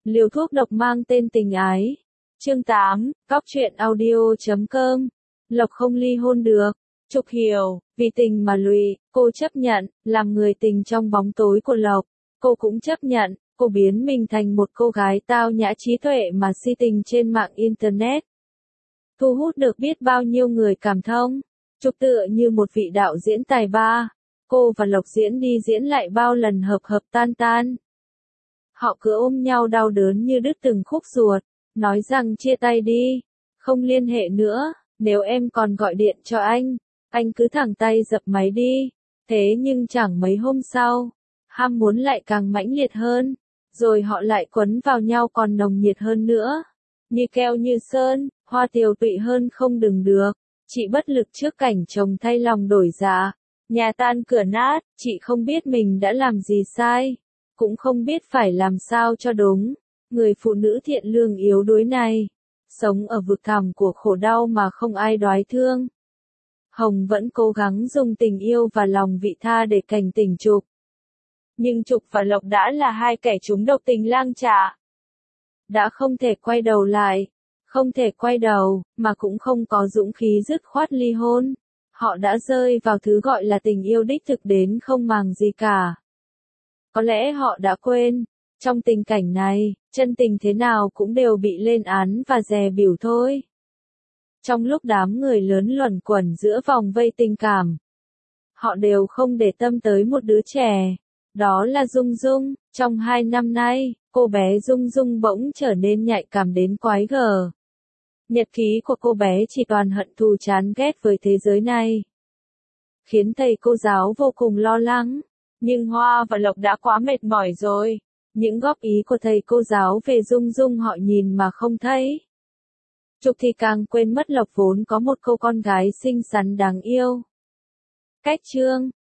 Liều thuốc độc mang tên tình ái. Chương 8, Cóc truyện audio.com. Lộc không ly hôn được. Trục hiểu, vì tình mà lụy, cô chấp nhận, làm người tình trong bóng tối của Lộc. Cô cũng chấp nhận, cô biến mình thành một cô gái tao nhã trí tuệ mà si tình trên mạng Internet. Thu hút được biết bao nhiêu người cảm thông. Trục tựa như một vị đạo diễn tài ba. Cô và Lộc diễn đi diễn lại bao lần hợp hợp tan tan. Họ cứ ôm nhau đau đớn như đứt từng khúc ruột, nói rằng chia tay đi, không liên hệ nữa, nếu em còn gọi điện cho anh cứ thẳng tay dập máy đi. Thế nhưng chẳng mấy hôm sau, ham muốn lại càng mãnh liệt hơn, rồi họ lại quấn vào nhau còn nồng nhiệt hơn nữa. Như keo như sơn, hoa tiều tụy hơn không đừng được. Chị bất lực trước cảnh chồng thay lòng đổi dạ, nhà tan cửa nát, chị không biết mình đã làm gì sai, cũng không biết phải làm sao cho đúng. Người phụ nữ thiện lương yếu đuối này, sống ở vực thẳm của khổ đau mà không ai đoái thương. Hồng vẫn cố gắng dùng tình yêu và lòng vị tha để cảnh tỉnh Trục. Nhưng Trục và Lộc đã là hai kẻ trúng độc tình lang trả. Đã không thể quay đầu lại, không thể quay đầu, mà cũng không có dũng khí dứt khoát ly hôn. Họ đã rơi vào thứ gọi là tình yêu đích thực đến không màng gì cả. Có lẽ họ đã quên, trong tình cảnh này, chân tình thế nào cũng đều bị lên án và dè bỉu thôi. Trong lúc đám người lớn luẩn quẩn giữa vòng vây tình cảm, họ đều không để tâm tới một đứa trẻ. Đó là Dung Dung. Trong 2 năm nay, cô bé Dung Dung bỗng trở nên nhạy cảm đến quái gở. Nhật ký của cô bé chỉ toàn hận thù chán ghét với thế giới này, khiến thầy cô giáo vô cùng lo lắng. Nhưng Hoa và Lộc đã quá mệt mỏi rồi. Những góp ý của thầy cô giáo về Dung Dung họ nhìn mà không thấy. Trục thì càng quên mất Lộc vốn có một cô con gái xinh xắn đáng yêu. Cách chương